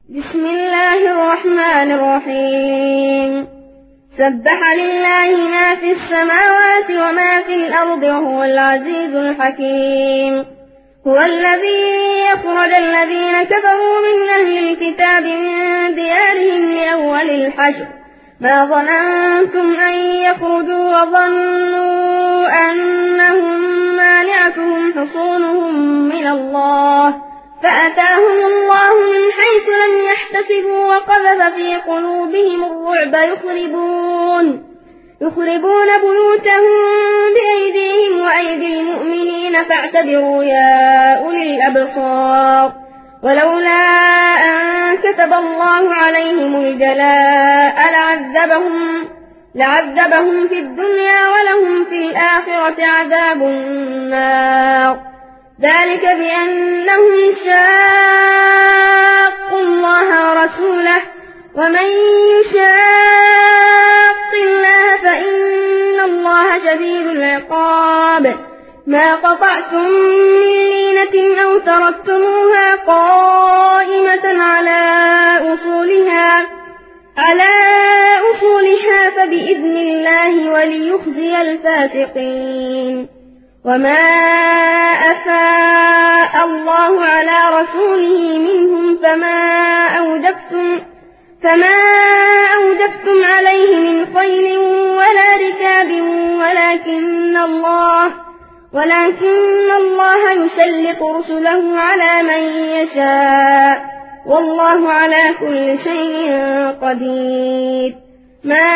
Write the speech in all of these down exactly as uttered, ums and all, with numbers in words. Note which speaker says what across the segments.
Speaker 1: بسم الله الرحمن الرحيم سبح لله ما في السماوات وما في الأرض وهو العزيز الحكيم هو الذي يخرج الذين كفروا من أهل الكتاب من ديارهم لأول الحشر ما ظننتم أن يخرجوا وظنوا أنهم مانعتهم حصونهم من الله فأتاهم الله من حيث لم يحتسبوا وقذف في قلوبهم الرعب يخربون يخربون بيوتهم بأيديهم وأيدي المؤمنين فاعتبروا يا أولي الأبصار ولولا أن كتب الله عليهم الجلاء لعذبهم لعذبهم في الدنيا ولهم في الآخرة عذاب النار ذلك بأنهم شاقوا الله ورسوله ومن يشاق الله فإن الله شديد العقاب ما قطعتم من لينة أو تركتموها قائمة على أصولها على أصولها فبإذن الله وليخزي الفاسقين وما أفاء الله على رسوله منهم فما أوجفتم فما أوجفتم عليه من خيل ولا ركاب ولكن الله ولكن الله يسلط رسله على من يشاء والله على كل شيء قدير ما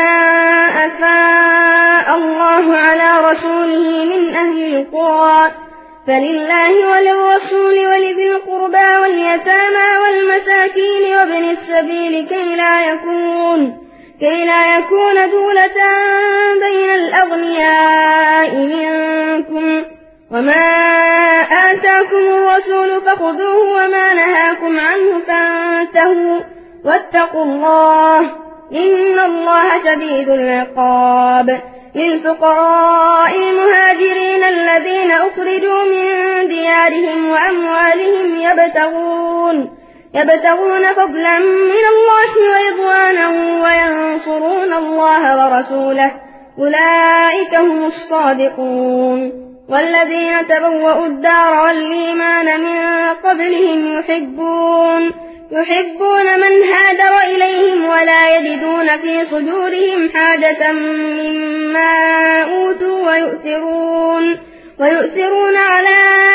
Speaker 1: أفاء الله على رسوله من أهل القرى فلله وللرسول ولذي القربى واليتامى والمساكين وابن السبيل كي لا يكون كي لا يكون دولة بين الأغنياء منكم وما آتاكم الرسول فخذوه وما نهاكم عنه فانتهوا واتقوا الله إن الله شديد العقاب للفقراء المهاجرين الذين أخرجوا من ديارهم وأموالهم يبتغون يبتغون فضلا من الله ورضوانا وينصرون الله ورسوله أولئك هم الصادقون والذين تبوأوا الدار والإيمان من قبلهم يحبون يحبون من هاجر إليهم ولا يجدون في صدورهم حاجة مما أوتوا ويؤثرون ويؤثرون على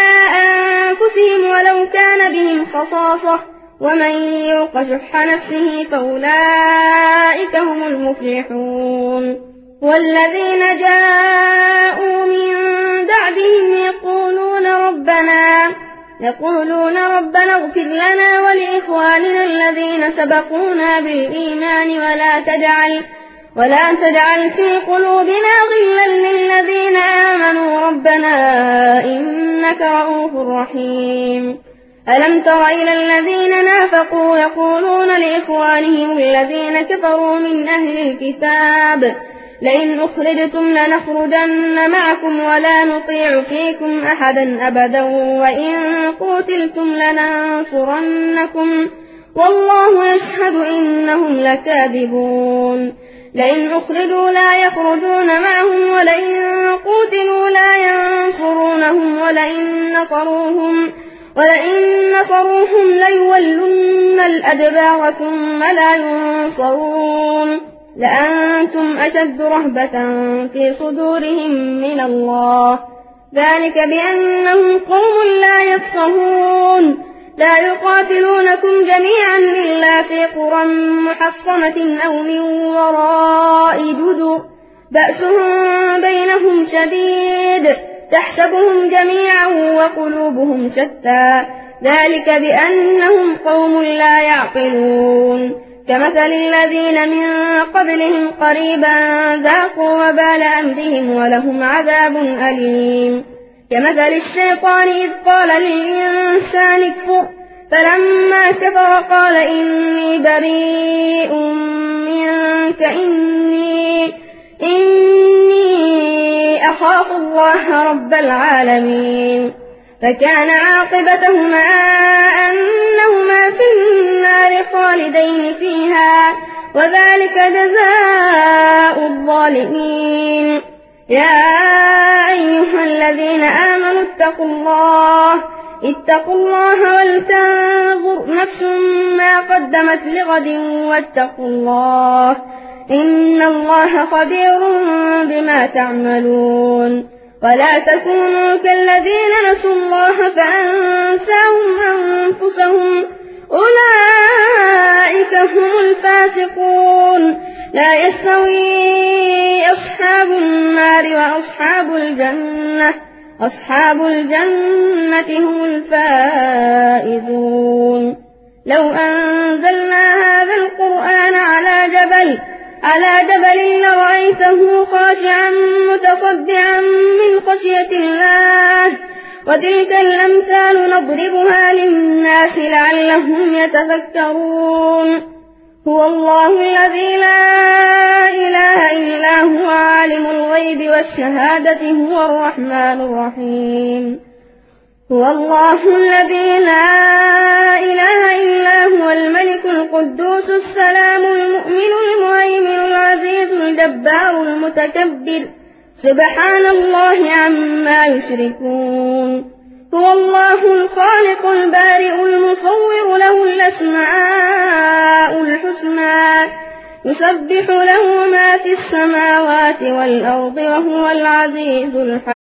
Speaker 1: أنفسهم ولو كان بهم خصاصة ومن يوق شح نفسه فأولئك هم المفلحون والذين جاءوا من بعدهم يقولون ربنا يقولون ربنا اغفر لنا ولإخواننا الذين سبقونا بالإيمان ولا تجعل ولا تجعل في قلوبنا غلا للذين آمنوا ربنا إنك رؤوف رحيم ألم تر إلى الذين نافقوا يقولون لإخوانهم الذين كفروا من أهل الكتاب لئن أخرجتم لنخرجن معكم ولا نطيع فيكم أحدا أبدا وإن قتلتم لننصرنكم والله يشهد إنهم لكاذبون لئن أخرجوا لا يخرجون معهم ولئن قتلوا لا ينصرونهم ولئن نصروهم ولئن نصروهم ليولن الأدبار ثم لا ينصرون لأنتم أشد رهبة في صدورهم من الله ذلك بأنهم قوم لا يفقهون لا يقاتلونكم جميعا إلا في قرى محصنة أو من وراء جدر بأسهم بينهم شديد تحسبهم جميعا وقلوبهم شتى ذلك بأنهم قوم لا يعقلون كمثل الذين من قبلهم قريبا ذاقوا وبال أمرهم ولهم عذاب أليم كمثل الشيطان إذ قال للإنسان اكفر فلما كفر قال إني بريء منك إني, إني أخاف الله رب العالمين فكان عاقبتهما أنهما في النار خالدين فيها وذلك جزاء الظالمين. يا أيها الذين آمنوا اتقوا الله اتقوا الله ولتنظر نفس ما قدمت لغد واتقوا الله إن الله خبير بما تعملون. ولا تكونوا كالذين نسوا الله فأنساهم أنفسهم أولئك هم الفاسقون. لا يستوي أصحاب النار وأصحاب الجنة أصحاب الجنة هم الفائزون. لو أنزلنا هذا القرآن على جبل على جبل لرأيته خاشعا متصدعا من خشية الله وتلك الأمثال نضربها للناس لعلهم يتفكرون. هو الله الذي لا إله إلا هو عالم الغيب والشهادة هو الرحمن الرحيم. هو الله الذي لا إله إلا هو الملك القدوس السلام المؤمن المهيمن العزيز الجبار المتكبر سبحان الله عما يشركون. هو الله الخالق البارئ المصور له الأسماء الحسنى يسبح له ما في السماوات والأرض وهو العزيز الحكيم.